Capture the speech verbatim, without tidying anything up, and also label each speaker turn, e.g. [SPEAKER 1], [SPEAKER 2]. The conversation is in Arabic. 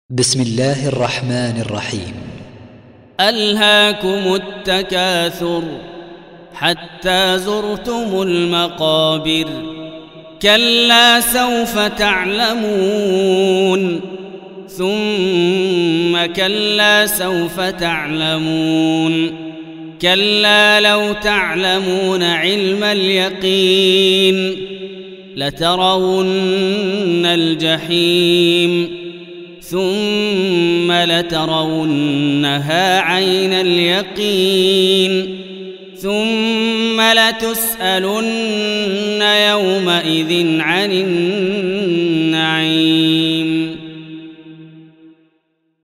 [SPEAKER 1] بسم الله الرحمن الرحيم.
[SPEAKER 2] ألهاكم التكاثر حتى زرتم المقابر كلا سوف تعلمون ثم كلا سوف تعلمون كلا لو تعلمون علم اليقين لترون الجحيم ثم لترونها عين اليقين ثم لتسألن يومئذ عن النعيم.